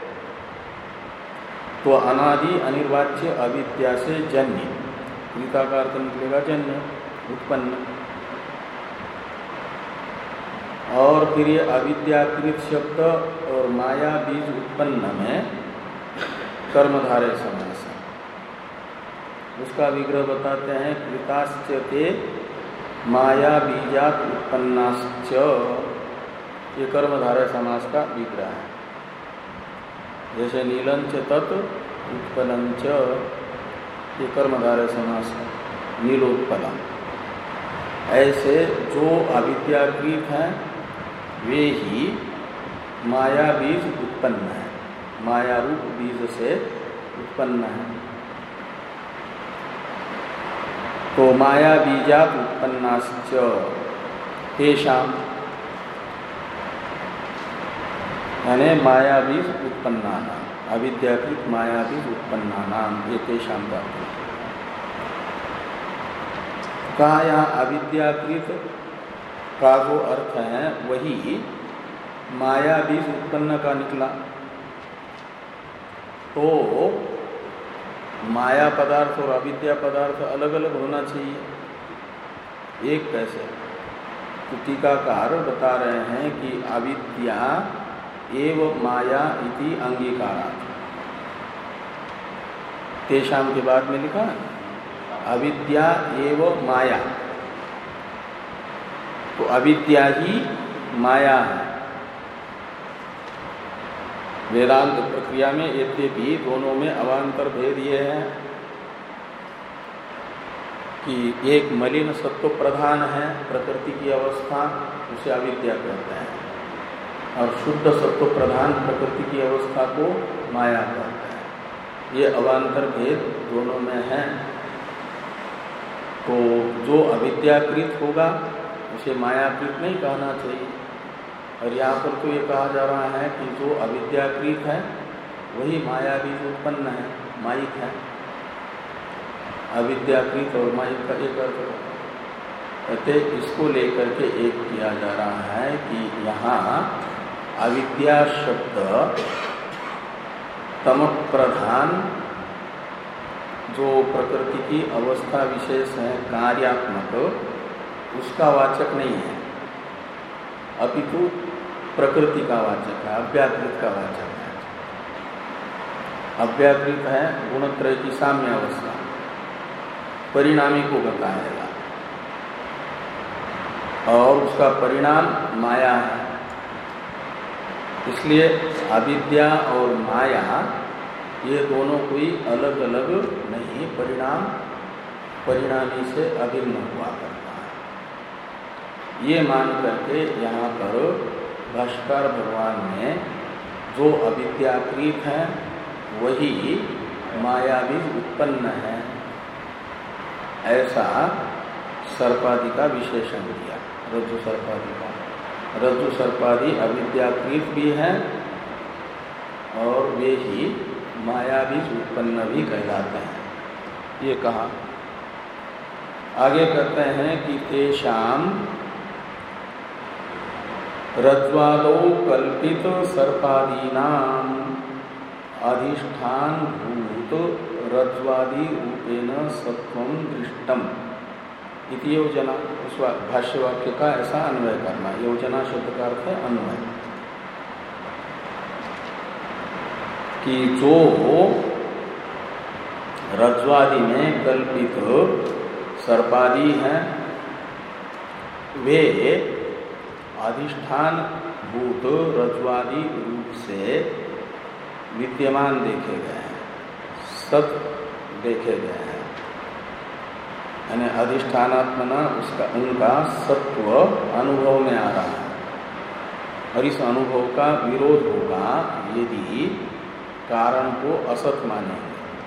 तो अनादि अनिर्वाच्य अविद्या से जन्य, कृता का अर्थ निकलेगा जन्य, उत्पन्न। और फिर ये अविद्याकृत शब्द और माया बीज उत्पन्न में कर्मधारय समास है। उसका विग्रह बताते हैं, कृताश्च ते माया बीजात उत्पन्नाश्च, ये कर्मधारय समास का विग्रह है। जैसे नीलंच तत् उत्पलंच, ये कर्मधारय समास है, नीलोत्पलम। ऐसे जो अविद्याकृत हैं वे ही माया बीज उत्पन्न है, माया रूप बीज से उत्पन्न है। तो माया बीजात उत्पन्नाश्च तेषाम, यानी माया बीज उत्पन्ना नाम, अविद्याकृत माया बीज उत्पन्ना नाम, ये तेषाम का कहा। यहाँ अविद्याकृत का जो अर्थ है वही माया बीज उत्पन्न का निकला। तो माया पदार्थ और अविद्या पदार्थ अलग अलग होना चाहिए। एक कैसे? तो टीकाकार बता रहे हैं कि अविद्या एव माया इति अंगीकारात्, तेषाम के बाद में लिखा है अविद्या एव माया, तो अविद्या ही माया है। वेदांत प्रक्रिया में यद्यपि दोनों में अवान्तर भेद ये है कि एक मलिन सत्व प्रधान है प्रकृति की अवस्था, उसे अविद्या कहते हैं, और शुद्ध सत्व प्रधान प्रकृति की अवस्था को माया कहते हैं। ये अवान्तर भेद दोनों में है। तो जो अविद्याकृत होगा उसे मायाकृत नहीं कहना चाहिए। और यहाँ पर तो ये कहा जा रहा है कि जो अविद्याकृत है वही माया बीज उत्पन्न है, मायिक है। अविद्याकृत और मायिक का एक अर्थ कहते, इसको लेकर के एक किया जा रहा है कि यहाँ अविद्या शब्द तम प्रधान जो प्रकृति की अवस्था विशेष है कार्यात्मक, उसका वाचक नहीं है, अपितु प्रकृति का वाचक है, अव्याकृत का वाचक है। अव्याकृत है गुणत्रय की साम्य अवस्था, परिणामी को बताएगा, और उसका परिणाम माया है। इसलिए अविद्या और माया ये दोनों कोई अलग अलग नहीं, परिणाम परिणामी से अभिन्न हुआ करता है। ये मान करके यहाँ पर भाष्कर भगवान ने जो अविद्याकृत है वही माया बीज उत्पन्न है, ऐसा सर्पादि का विशेषण दिया। रज्जु सर्पादि का, रज्जु सर्पादि अविद्याकृत भी है और वे ही माया बीज उत्पन्न भी कहलाते हैं, ये कहा। आगे कहते हैं कि तेषाम रज्ज्वादौ कल्पित सर्पादीनाम अधिष्ठान भूत रज्ज्वादि रूपेण सत्वं दृष्टम इति योजना। उस भाष्य वाक्य का ऐसा अन्वय करना। योजना शब्द का अर्थ है अन्वय, कि जो रज्ज्वादि में कल्पित सर्पादि हैं वे अधिष्ठान भूत रज्ज्वादि रूप से विद्यमान देखे गए हैं, सत देखे गए हैं। यानी अधिष्ठानात्मना उसका उनका सत्व अनुभव में आ रहा है, और इस अनुभव का विरोध होगा यदि कारण को असत मानेंगे।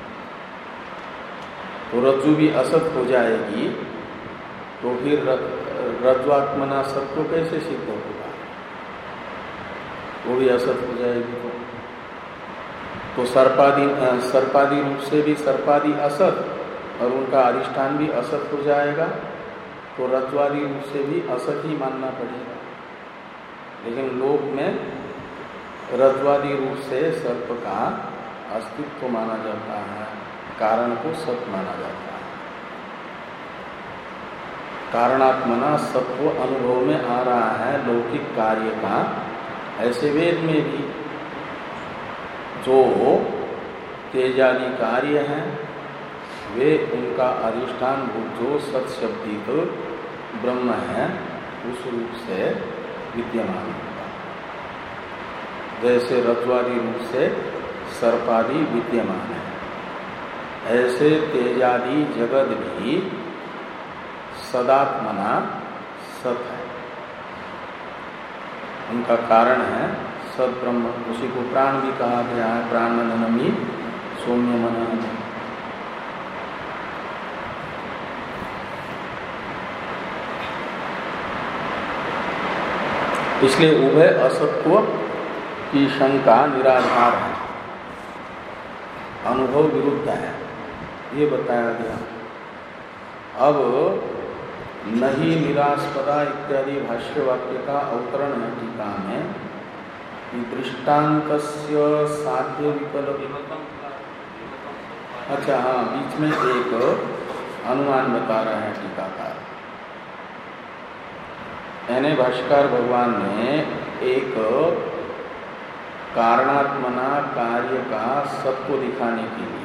तो रज्जु भी असत हो जाएगी, तो फिर रज्ज्वात्मना सत्व कैसे सिद्ध होगा? वो भी असत हो जाएगी। तो, तो सर्पादि सर्पादि रूप से भी सर्पादि असत और उनका अधिष्ठान भी असत हो जाएगा, तो रज्ज्वादि रूप से भी असत ही मानना पड़ेगा। लेकिन लोक में रज्ज्वादि रूप से सर्प का अस्तित्व माना जाता है, कारण को सत माना जाता है। कारणात्मना सत्व अनुभव में आ रहा है लौकिक कार्य का। ऐसे वेद में भी जो तेजादि कार्य हैं वे उनका अधिष्ठान जो सत्शब्दित ब्रह्म है उस रूप से विद्यमान होगा। जैसे रज्ज्वादि रूप से सर्पादि विद्यमान है, ऐसे तेजादि जगत भी सदात्मना सत है, उनका कारण है सद ब्रह्म। उसी को प्राण भी कहा गया है, प्राण मननमी सौम्य मनन। इसलिए उभय असत्व की शंका निराधार है, अनुभव विरुद्ध है, ये बताया गया। अब नहीं निरास्पदा इत्यादि भाष्य वाक्य का अवतरण है टीका में कि दृष्टान्तस्य साध्य विकल्प। अच्छा हाँ, बीच में एक अनुमान बता रहे हैं टीकाकार। यानी भाष्यकार भगवान ने एक कारणात्मना कार्य का सत्व दिखाने के लिए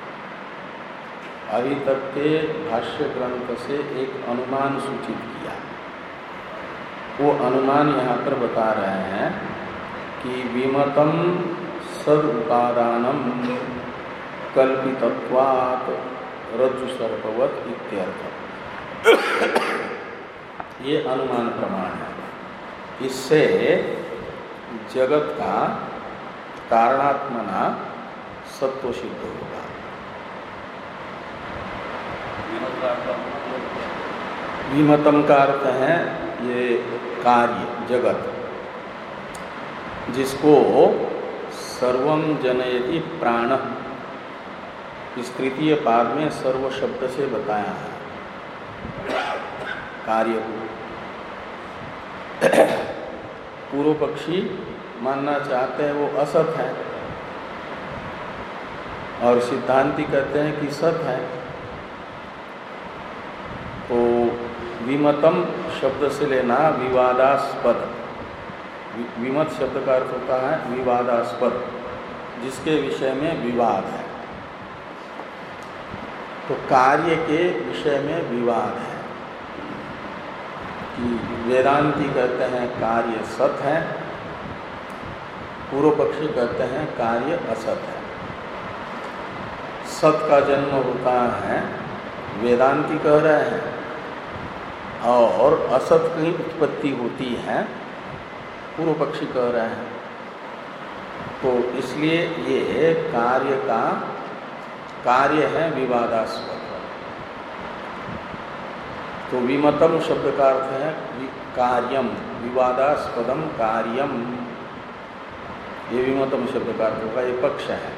अभी तक के भाष्य ग्रंथ से एक अनुमान सूचित किया। वो अनुमान यहाँ पर बता रहे हैं कि विमतम सद उपादानम कल्पितत्वात् रज्जु सर्पवत इत्यर्थ। ये अनुमान प्रमाण है। इससे जगत का कारणात्मना सत्व सिद्ध होगा। विमतम का अर्थ है ये कार्य जगत, जिसको सर्वम जनयति प्राण, इस तृतीय पाद में सर्व शब्द से बताया है कार्य को। पूर्व पक्षी मानना चाहते हैं वो असत है, और सिद्धांती कहते हैं कि सत है। तो विमतम शब्द से लेना विवादास्पद, विमत शब्द का अर्थ होता है विवादास्पद, जिसके विषय में विवाद है। तो कार्य के विषय में विवाद है कि वेदांती कहते हैं कार्य सत है, पूर्व पक्षी कहते हैं कार्य असत है। सत का जन्म होता है वेदांती कह रहे हैं, और असत की उत्पत्ति होती है पूर्व पक्षी कह रहे हैं। तो इसलिए ये कार्य का कार्य है विवादास्पद। तो विमतम शब्द का अर्थ है कार्यम, विवादास्पदम कार्यम, ये विमतम शब्द का अर्थ होगा, ये पक्ष है।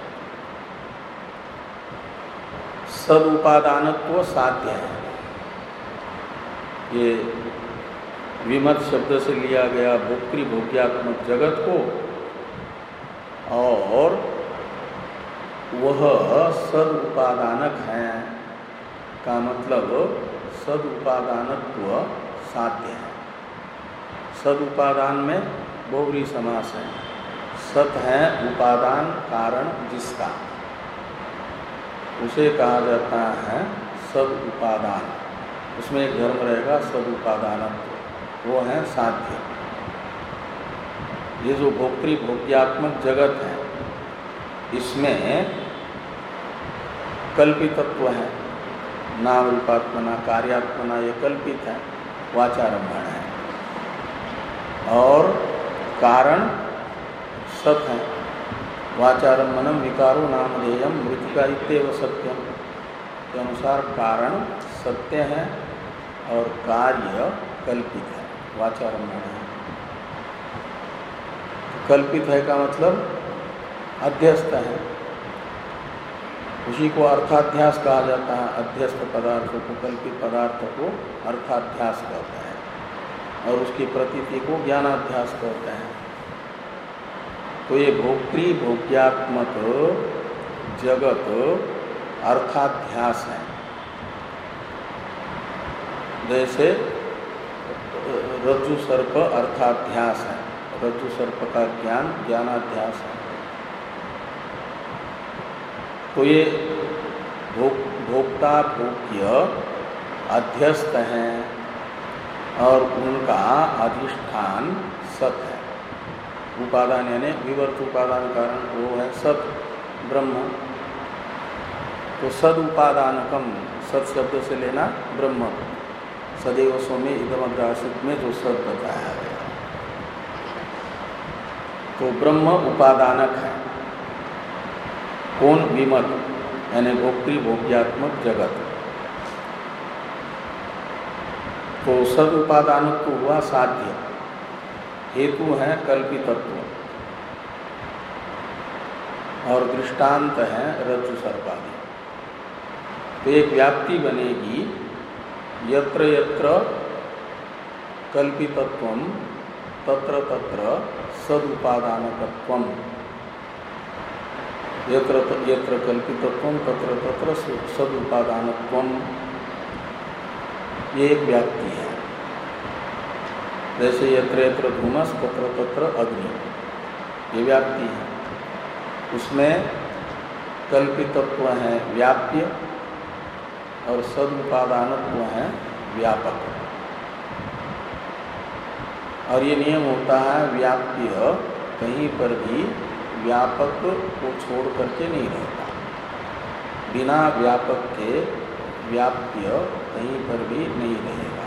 सदुपादानत्व साध्य है, ये विमत शब्द से लिया गया भोक्तृ भोग्यात्मक जगत को, और वह सदुपादानक है का मतलब सदुपादानत्व साध्य है। सदुपादान में बहुव्रीहि समास है। सत है उपादान कारण जिसका, उसे कहा जाता है सद उपादान। उसमें एक धर्म रहेगा सदुपादानत्व, वो है साध्य। ये जो भोक्तृ भोग्यात्मक जगत है इसमें कल्पितत्व है, नाम रूपात्मना कार्यात्मना ये कल्पित है, वाचारंभण है। और कारण सत है। वाचारंभनम विकारो नामधेयम मृतिका इत्येव सत्यम के अनुसार कारण सत्य है और कार्य कल्पित है, वाचारंभण है। कल्पित है का मतलब अध्यस्त है, उसी को अर्थाध्यास कहा जाता है। अध्यस्त पदार्थ को, कल्पित पदार्थ को अर्थाध्यास कहते हैं और उसकी प्रतीति को ज्ञानाध्यास कहते हैं। तो ये भोक्तृ भोग्यात्मक जगत अर्थाध्यास है। जैसे रज्जु सर्प अर्थाध्यास है, रज्जु सर्प का ज्ञान ज्ञानाध्यास है। तो ये भोग भोक्ता भोग्य अध्यस्त हैं और उनका अधिष्ठान सत है। उपादान यानी विवर्त उपादान कारण वो है सत ब्रह्म। तो सद उपादानकम, सत शब्द से लेना ब्रह्म। सदैव सौम्य इदमग्रासित में जो सद बताया गया, तो ब्रह्म उपादानक है। कौन? विमत यानी भोक्तृ भोग्यात्मक जगत। तो सद उपादानक तो हुआ साध्य, हेतु है कल्पितत्व और दृष्टांत है रज्जु सर्पादि। तो एक व्याप्ति बनेगी, यत्र यत्र कल्पितत्वम तत्र तत्र सदुपादानकत्वम, यत्र यत्र कल्पितत्वम तत्र तत्र सदुपादानत्वम, ये एक व्याप्ति है। जैसे यत्र यत्र धूमस तत्र तत्र अग्नि, ये व्याप्ति है। उसमें कल्पितत्व है व्याप्य और सदुपादानत्व है व्यापक। और ये नियम होता है व्याप्य कहीं पर भी व्यापक को छोड़ करके नहीं रहता। बिना व्यापक के व्याप्य कहीं पर भी नहीं रहेगा।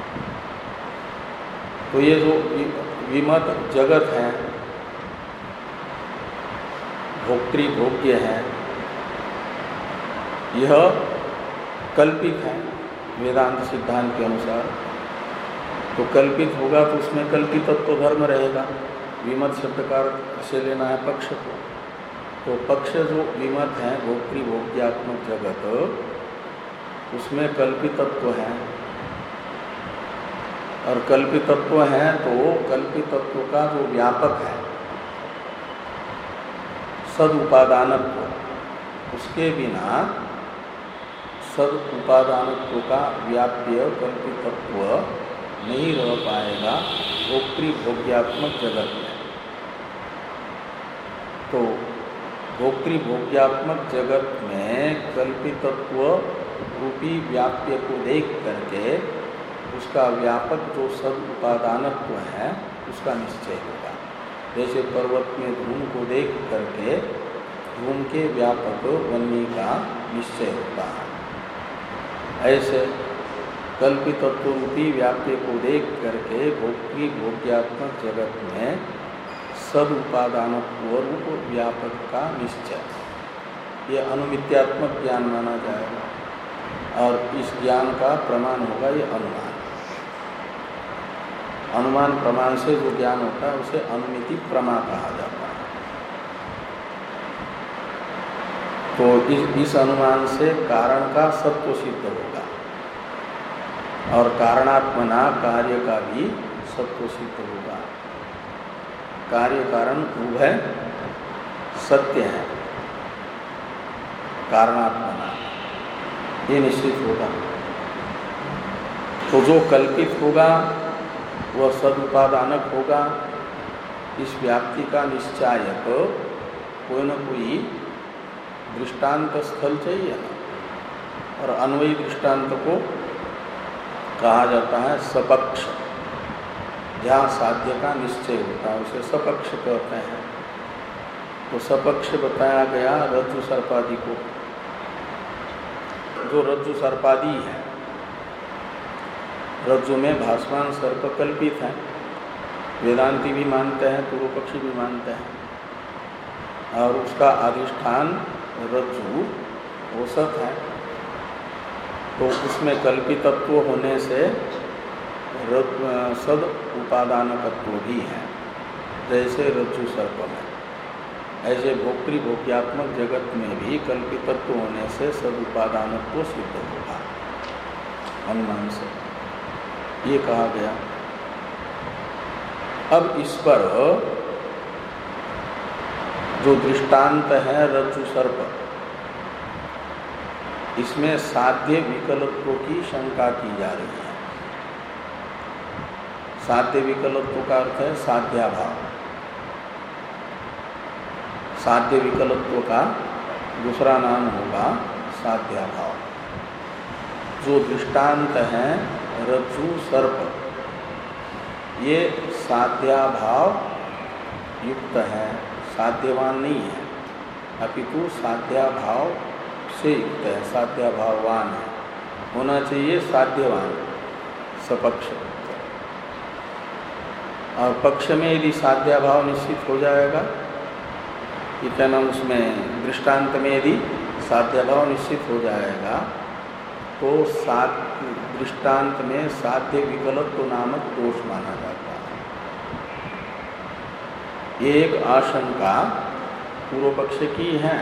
तो ये जो विमत जगत है, भोक्तृ भोग्य है, यह कल्पित है वेदांत सिद्धांत के अनुसार। तो कल्पित होगा तो उसमें कल्पितत्व तो धर्म रहेगा। विमत शब्द का से लेना है पक्ष को। तो पक्ष जो विमत है भोक्तृ भोग्यात्मक जगत, उसमें कल्पितत्व है। और कल्पितत्व है तो कल्पितत्व का जो व्यापक है सद उपादानत्व, उसके बिना सद उपादानत्व का व्याप्य कल्पितत्व नहीं रह पाएगा भोक्तृ भोग्यात्मक जगत में। तो भोक्तृ भोग्यात्मक जगत में कल्पितत्व रूपी व्याप्य को देख करके उसका व्यापक जो सद उपादानत्व है उसका निश्चय होगा। जैसे पर्वत में धूम को देख करके धूम के व्यापक बनने का निश्चय होता है, ऐसे कल्पितत्व रूपी व्याप्य को देख करके भोक्तृ भोग्यात्मक जगत में सद उपादानत्व रूप व्यापक का निश्चय, ये अनुमित्यात्मक ज्ञान माना जाएगा। और इस ज्ञान का प्रमाण होगा ये अनुमान। अनुमान प्रमाण से जो ज्ञान होता है उसे अनुमिति प्रमा कहा जाता है। तो इस, इस अनुमान से कारण का सत्व सिद्ध होगा और कारणात्मना कार्य का भी सत्व सिद्ध होगा। कार्य कारण उभय सत्य है, कारणात्मना ये निश्चित होगा। तो जो कल्पित होगा वह सदुपादानक होगा। इस व्याप्ति का निश्चायक कोई न कोई दृष्टांत स्थल चाहिए ना। और अन्वयी दृष्टांत को कहा जाता है सपक्ष, जहाँ साध्य का निश्चय होता है उसे सपक्ष कहते हैं। तो सपक्ष बताया गया रज्जु सर्पादि को। जो रज्जु सर्पादि है, रज्जु में भासमान सर्प कल्पित है, वेदांती भी मानते हैं, पूर्व पक्षी भी मानते हैं, और उसका अधिष्ठान रज्जु वो सत है, तो उसमें कल्पितत्व होने से सद उपादानकत्व भी है, जैसे रज्जु सर्प में। ऐसे भोक्तृभोग्यात्मक जगत में भी कल्पितत्व होने से सद उपादानत्व सिद्ध होगा अनुमान से, ये कहा गया। अब इस पर जो दृष्टांत है रज्जु सर्प, इसमें साध्य विकल्पत्व की शंका की जा रही है। साध्य विकल्पत्व का अर्थ है साध्याभाव। साध्य विकल्पत्व का दूसरा नाम होगा साध्याभाव। जो दृष्टांत है रज्जु सर्प, ये साध्याभाव युक्त है, साध्यवान नहीं है, अपितु साध्याभाव से युक्त है, साध्याभाववान है, होना चाहिए साध्यवान सपक्ष। और पक्ष में यदि साध्याभाव निश्चित हो जाएगा, कि क्या नाम उसमें दृष्टांत में यदि साध्याभाव निश्चित हो जाएगा, तो सात दृष्टांत में साध्य विकल्पत्व नामक दोष माना जाता है। एक आशंका पूर्व पक्ष की है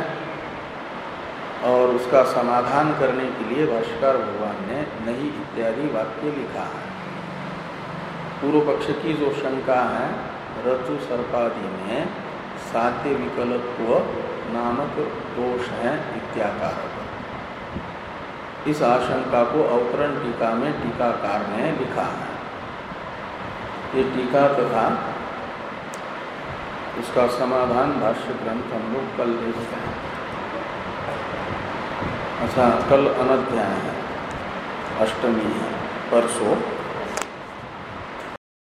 और उसका समाधान करने के लिए भाष्यकार भगवान ने नहीं इत्यादि वाक्य लिखा है। पूर्व पक्ष की जो शंका है रज्जु सर्पादि में साध्य विकल्पत्व नामक दोष है इत्याकार। इस आशंका को अवतरण टीका में टीकाकार ने लिखा है। ये टीका तथा उसका समाधान भाष्य ग्रंथ हम लोग कल देखते हैं। अच्छा, कल अनध्याय है, अष्टमी है, परसों